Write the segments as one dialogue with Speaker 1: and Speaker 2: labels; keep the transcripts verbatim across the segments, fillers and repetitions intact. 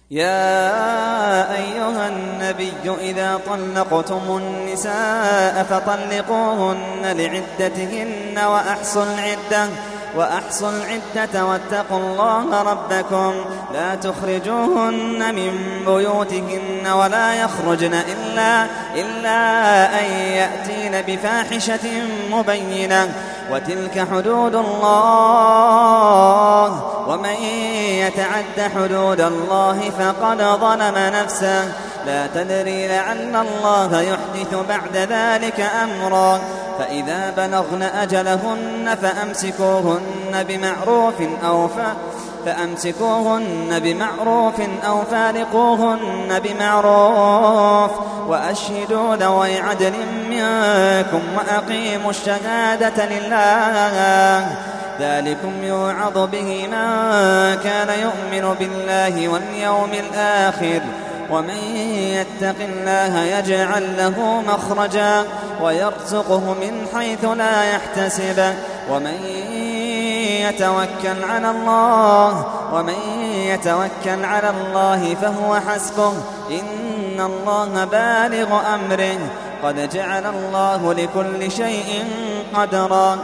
Speaker 1: يا أيها النبي إذا طلقتم النساء فطلقوهن لعدتهن وأحصوا العدة وأحصوا العدة واتقوا الله ربكم لا تخرجوهن من بيوتهن ولا يخرجن إلا, إلا أن يأتين بفاحشة مبينة وتلك حدود الله ومن يتعد حدود الله فقد ظلم نفسه لا تدري لعل الله يحدث بعد ذلك أمرا فإذا بلغن أجلهن فأمسكوهن بمعروف أو فأمسكوهن بمعروف أو فارقوهن بمعروف وأشهدوا ذوي عدل منكم وأقيموا الشهادة لله ذلكم يوعظ به من كان يؤمن بالله واليوم الآخر ومن يتق الله يجعل له مخرجا ويرزقه من حيث لا يحتسب ومن يتوكل على الله ومن يتوكل على الله فهو حسبه إن الله بالغ أمره قد جعل الله لكل شيء قدرا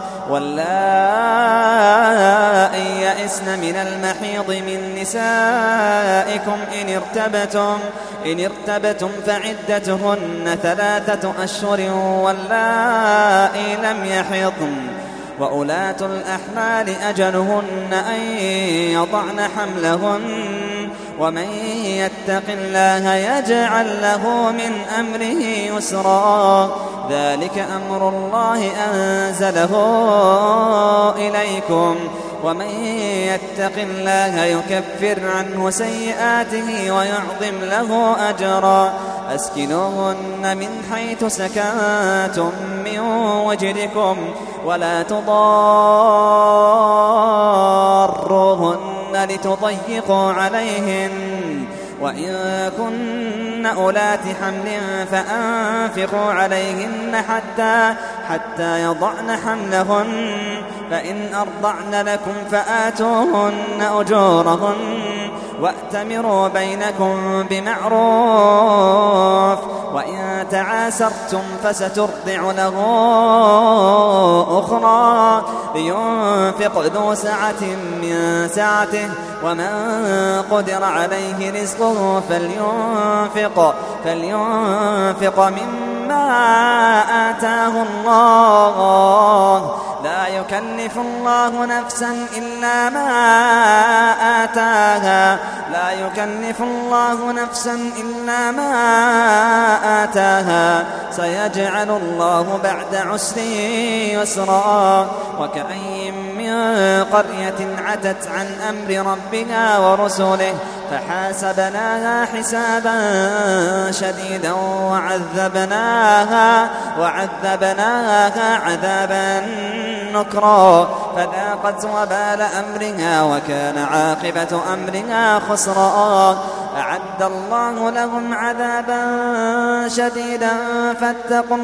Speaker 1: واللائي يئسن من المحيض من نسائكم إن ارتبتم إن ارتبتم فعدتهن ثلاثة أشهر واللائي لم يحضن وأولاة الأحمال أجلهن أن يضعن حملهن ومن يتق الله يجعل له من أمره يسرا ذلك أمر الله أنزله إليكم ومن يتق الله يكفر عنه سيئاته ويعظم له أجرا أسكنوهن من حيث سكنتم من وجدكم ولا تضاروهن لتضيقوا عليهن وإن كن أولات حمل فأنفقوا عليهن حتى, حتى يضعن حملهن فإن أرضعن لكم فآتوهن أجورهن وأتمروا بينكم بمعروف وإن تعاسرتم فسترضع له أخرى لينفق ذو سعة من سعته ومن قدر عليه رزقه فلينفق, فلينفق مما آتاه الله لا يكلف الله نفسا إلا ما آتاها لا يكلف الله نفسا إلا ما آتاها سيجعل الله بعد عسر يسرا وكأي من قرية عتت عن أمر ربها ورسله فحاسبناها حسابا شديدا وعذبناها, وعذبناها عذابا نكرا فذاقت وبال أمرها وكان عاقبة أمرها خسرا أعد الله لهم عذابا شديدا فاتقوا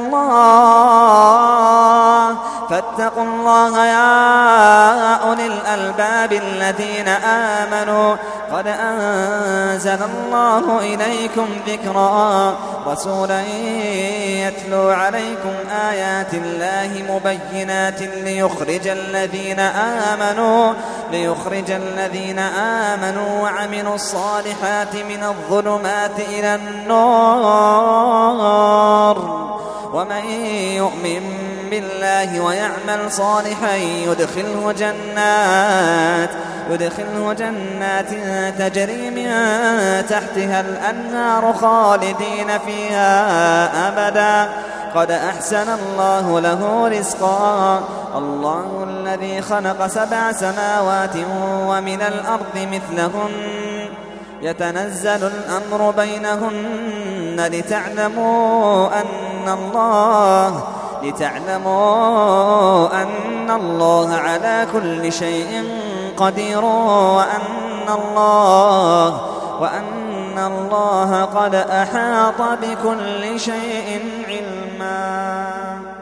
Speaker 1: الله فاتقوا الله يا أولي الألباب الذين آمنوا قد أنزل الله إليكم ذكرا رسولا يتلو عليكم آيات الله مبينات ليخرج الذين آمنوا ليخرج الذين آمنوا وعملوا الصالحات من الظلمات إلى النور ومن يؤمن بالله ويعمل صالحا يدخله جنات يدخله جنات تجري من تحتها الأنهار خالدين فيها أبدا قد أحسن الله له رزقا الله الذي خلق سبع سماوات ومن الأرض مثلهن يتنزل الأمر بينهن لتعلموا أن الله لتعلموا أن الله على كل شيء قدير وأن الله وأن الله قد أحاط بكل شيء علما.